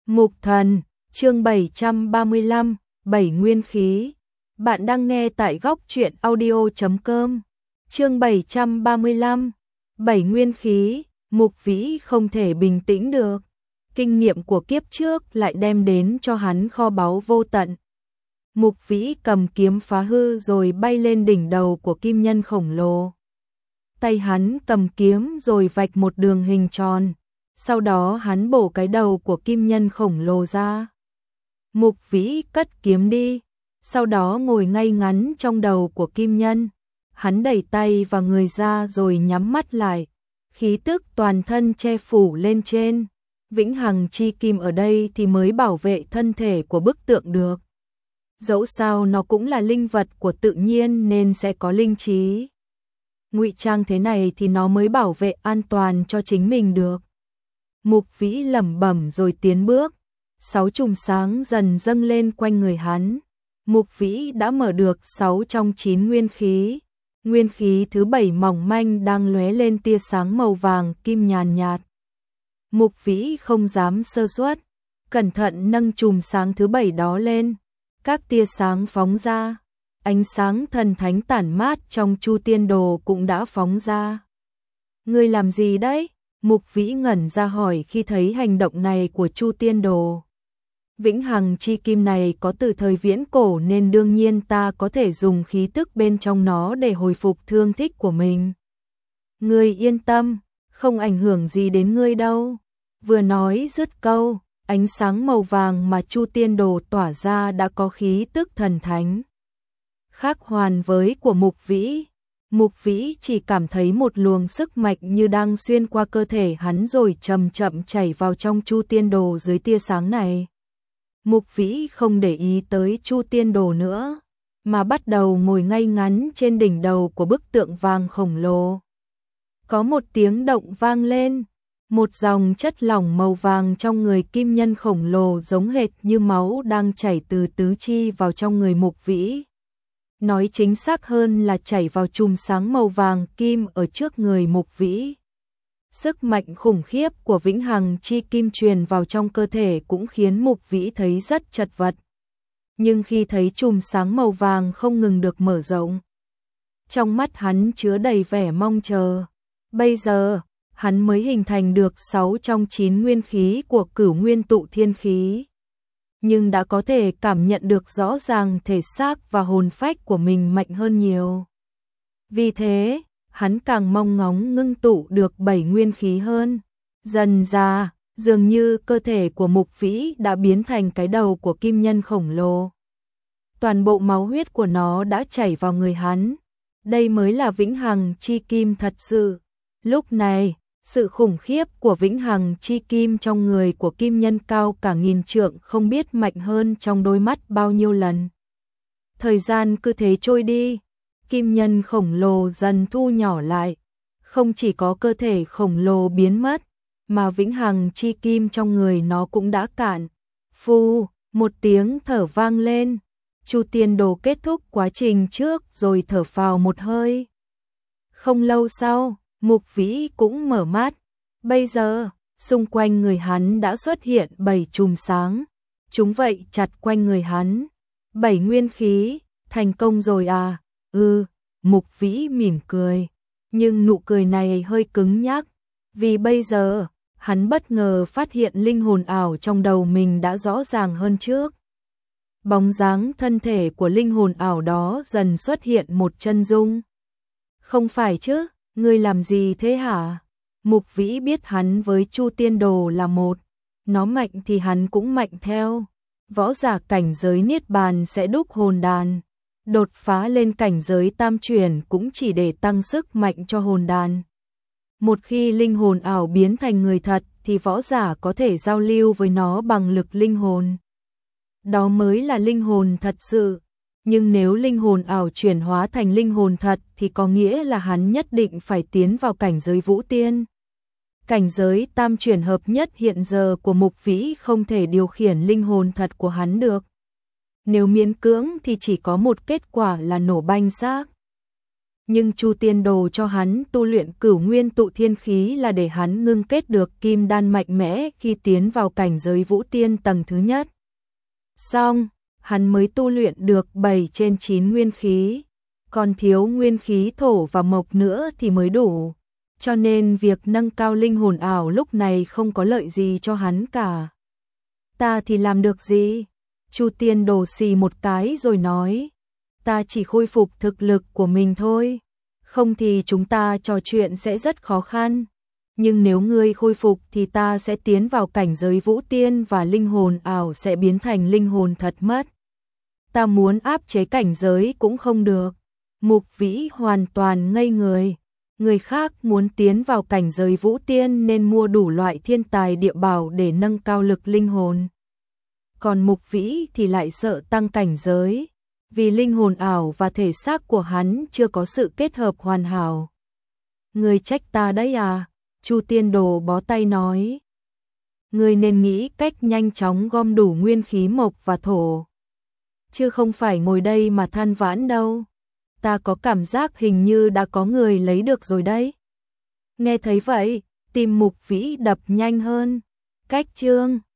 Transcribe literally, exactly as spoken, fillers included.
Mục Thần, chương bảy trăm ba mươi lăm, bảy nguyên khí. Bạn đang nghe tại góc truyện audio chấm com. Chương bảy trăm ba mươi lăm, bảy nguyên khí. Mục Vĩ không thể bình tĩnh được. Kinh nghiệm của kiếp trước lại đem đến cho hắn kho báu vô tận. Mục Vĩ cầm kiếm phá hư rồi bay lên đỉnh đầu của kim nhân khổng lồ. Tay hắn cầm kiếm rồi vạch một đường hình tròn. Sau đó hắn bổ cái đầu của kim nhân khổng lồ ra. Mục Vĩ cất kiếm đi, sau đó ngồi ngay ngắn trong đầu của kim nhân. Hắn đẩy tay và người ra rồi nhắm mắt lại. Khí tức toàn thân che phủ lên trên. Vĩnh hằng chi kim ở đây thì mới bảo vệ thân thể của bức tượng được. Dẫu sao nó cũng là linh vật của tự nhiên nên sẽ có linh trí. Ngụy trang thế này thì nó mới bảo vệ an toàn cho chính mình được. Mục Vĩ lẩm bẩm rồi tiến bước. Sáu chùm sáng dần dâng lên quanh người hắn. Mục Vĩ đã mở được sáu trong chín nguyên khí. Nguyên khí thứ bảy mỏng manh đang lóe lên tia sáng màu vàng kim nhàn nhạt. Mục Vĩ không dám sơ suất, cẩn thận nâng chùm sáng thứ bảy đó lên. Các tia sáng phóng ra, ánh sáng thần thánh tản mát trong Chu Tiên Đồ cũng đã phóng ra. Ngươi làm gì đấy? Mục Vĩ ngẩn ra hỏi khi thấy hành động này của Chu Tiên Đồ. Vĩnh hằng chi kim này có từ thời viễn cổ nên đương nhiên ta có thể dùng khí tức bên trong nó để hồi phục thương tích của mình. Ngươi yên tâm, không ảnh hưởng gì đến ngươi đâu. Vừa nói dứt câu, ánh sáng màu vàng mà Chu Tiên Đồ tỏa ra đã có khí tức thần thánh. Khác hoàn với của Mục Vĩ. Mục Vĩ chỉ cảm thấy một luồng sức mạnh như đang xuyên qua cơ thể hắn rồi chậm chậm chảy vào trong Chu Tiên Đồ dưới tia sáng này. Mục Vĩ không để ý tới Chu Tiên Đồ nữa, mà bắt đầu ngồi ngay ngắn trên đỉnh đầu của bức tượng vàng khổng lồ. Có một tiếng động vang lên, một dòng chất lỏng màu vàng trong người kim nhân khổng lồ giống hệt như máu đang chảy từ tứ chi vào trong người Mục Vĩ. Nói chính xác hơn là chảy vào chùm sáng màu vàng kim ở trước người Mục Vĩ. Sức mạnh khủng khiếp của vĩnh hằng chi kim truyền vào trong cơ thể cũng khiến Mục Vĩ thấy rất chật vật. Nhưng khi thấy chùm sáng màu vàng không ngừng được mở rộng, trong mắt hắn chứa đầy vẻ mong chờ. Bây giờ, hắn mới hình thành được sáu trong chín nguyên khí của Cửu Nguyên Tụ Thiên Khí. Nhưng đã có thể cảm nhận được rõ ràng thể xác và hồn phách của mình mạnh hơn nhiều. Vì thế, hắn càng mong ngóng ngưng tụ được bảy nguyên khí hơn. Dần ra, dường như cơ thể của Mục Vĩ đã biến thành cái đầu của kim nhân khổng lồ. Toàn bộ máu huyết của nó đã chảy vào người hắn. Đây mới là vĩnh hằng chi kim thật sự. Lúc này, sự khủng khiếp của vĩnh hằng chi kim trong người của kim nhân cao cả nghìn trượng không biết mạnh hơn trong đôi mắt bao nhiêu lần. Thời gian cứ thế trôi đi, kim nhân khổng lồ dần thu nhỏ lại. Không chỉ có cơ thể khổng lồ biến mất, mà vĩnh hằng chi kim trong người nó cũng đã cạn. Phu, một tiếng thở vang lên. Chu Tiên Đồ kết thúc quá trình trước rồi thở phào một hơi. Không lâu sau, Mục Vĩ cũng mở mắt. Bây giờ, xung quanh người hắn đã xuất hiện bảy chùm sáng. Chúng vậy chặt quanh người hắn. Bảy nguyên khí, thành công rồi à? Ừ, Mục Vĩ mỉm cười. Nhưng nụ cười này hơi cứng nhắc. Vì bây giờ, hắn bất ngờ phát hiện linh hồn ảo trong đầu mình đã rõ ràng hơn trước. Bóng dáng thân thể của linh hồn ảo đó dần xuất hiện một chân dung. Không phải chứ? Ngươi làm gì thế hả? Mục Vĩ biết hắn với Chu Tiên Đồ là một. Nó mạnh thì hắn cũng mạnh theo. Võ giả cảnh giới niết bàn sẽ đúc hồn đàn. Đột phá lên cảnh giới tam chuyển cũng chỉ để tăng sức mạnh cho hồn đàn. Một khi linh hồn ảo biến thành người thật thì võ giả có thể giao lưu với nó bằng lực linh hồn. Đó mới là linh hồn thật sự. Nhưng nếu linh hồn ảo chuyển hóa thành linh hồn thật thì có nghĩa là hắn nhất định phải tiến vào cảnh giới vũ tiên. Cảnh giới tam chuyển hợp nhất hiện giờ của Mục Vĩ không thể điều khiển linh hồn thật của hắn được. Nếu miễn cưỡng thì chỉ có một kết quả là nổ banh xác. Nhưng Chu Tiên Đồ cho hắn tu luyện Cửu Nguyên Tụ Thiên Khí là để hắn ngưng kết được kim đan mạnh mẽ khi tiến vào cảnh giới Vũ Tiên tầng thứ nhất. Xong, hắn mới tu luyện được bảy trên chín nguyên khí, còn thiếu nguyên khí thổ và mộc nữa thì mới đủ. Cho nên việc nâng cao linh hồn ảo lúc này không có lợi gì cho hắn cả. Ta thì làm được gì? Chu Tiên Đồ xì một cái rồi nói, ta chỉ khôi phục thực lực của mình thôi, không thì chúng ta trò chuyện sẽ rất khó khăn. Nhưng nếu ngươi khôi phục thì ta sẽ tiến vào cảnh giới Vũ Tiên và linh hồn ảo sẽ biến thành linh hồn thật mất. Ta muốn áp chế cảnh giới cũng không được. Mục Vĩ hoàn toàn ngây người. Người khác muốn tiến vào cảnh giới Vũ Tiên nên mua đủ loại thiên tài địa bảo để nâng cao lực linh hồn. Còn Mục Vĩ thì lại sợ tăng cảnh giới, vì linh hồn ảo và thể xác của hắn chưa có sự kết hợp hoàn hảo. Ngươi trách ta đấy à? Chu Tiên Đồ bó tay nói. Ngươi nên nghĩ cách nhanh chóng gom đủ nguyên khí mộc và thổ, chứ không phải ngồi đây mà than vãn đâu. Ta có cảm giác hình như đã có người lấy được rồi đấy. Nghe thấy vậy, tim Mục Vĩ đập nhanh hơn. Cách chương